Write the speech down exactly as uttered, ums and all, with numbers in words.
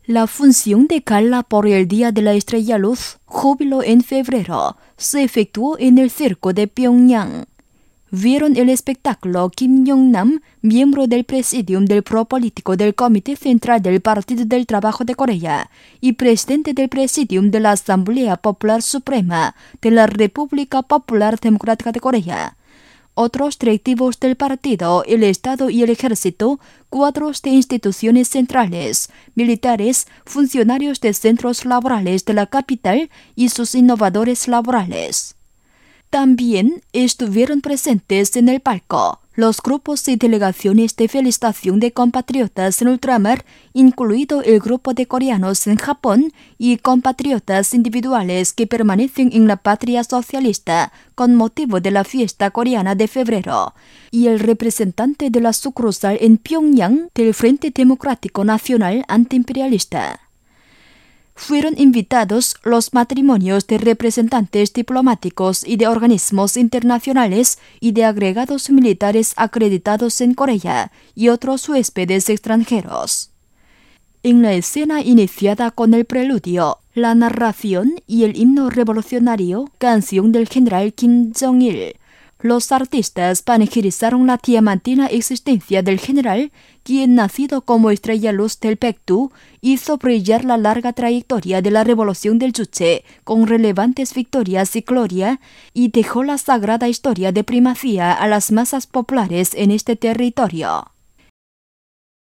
La función de gala por el Día de la Estrella Luz, Júbilo en febrero, se efectuó en el circo de Pyongyang. Vieron el espectáculo Kim Yong-nam, miembro del presidium del Pro-Político del Comité Central del Partido del Trabajo de Corea y presidente del presidium de la Asamblea Popular Suprema de la República Popular Democrática de Corea. Otros directivos del partido, el Estado y el Ejército, cuadros de instituciones centrales, militares, funcionarios de centros laborales de la capital y sus innovadores laborales. También estuvieron presentes en el palco los grupos y delegaciones de felicitación de compatriotas en ultramar, incluido el grupo de coreanos en Japón y compatriotas individuales que permanecen en la patria socialista con motivo de la fiesta coreana de febrero, y el representante de la sucursal en Pyongyang del Frente Democrático Nacional Antiimperialista. Fueron invitados los matrimonios de representantes diplomáticos y de organismos internacionales y de agregados militares acreditados en Corea y otros huéspedes extranjeros. En la escena iniciada con el preludio, la narración y el himno revolucionario, canción del general Kim Jong-il, los artistas panegirizaron la diamantina existencia del general, quien, nacido como estrella luz del Paektu, hizo brillar la larga trayectoria de la revolución del Juche con relevantes victorias y gloria, y dejó la sagrada historia de primacía a las masas populares en este territorio.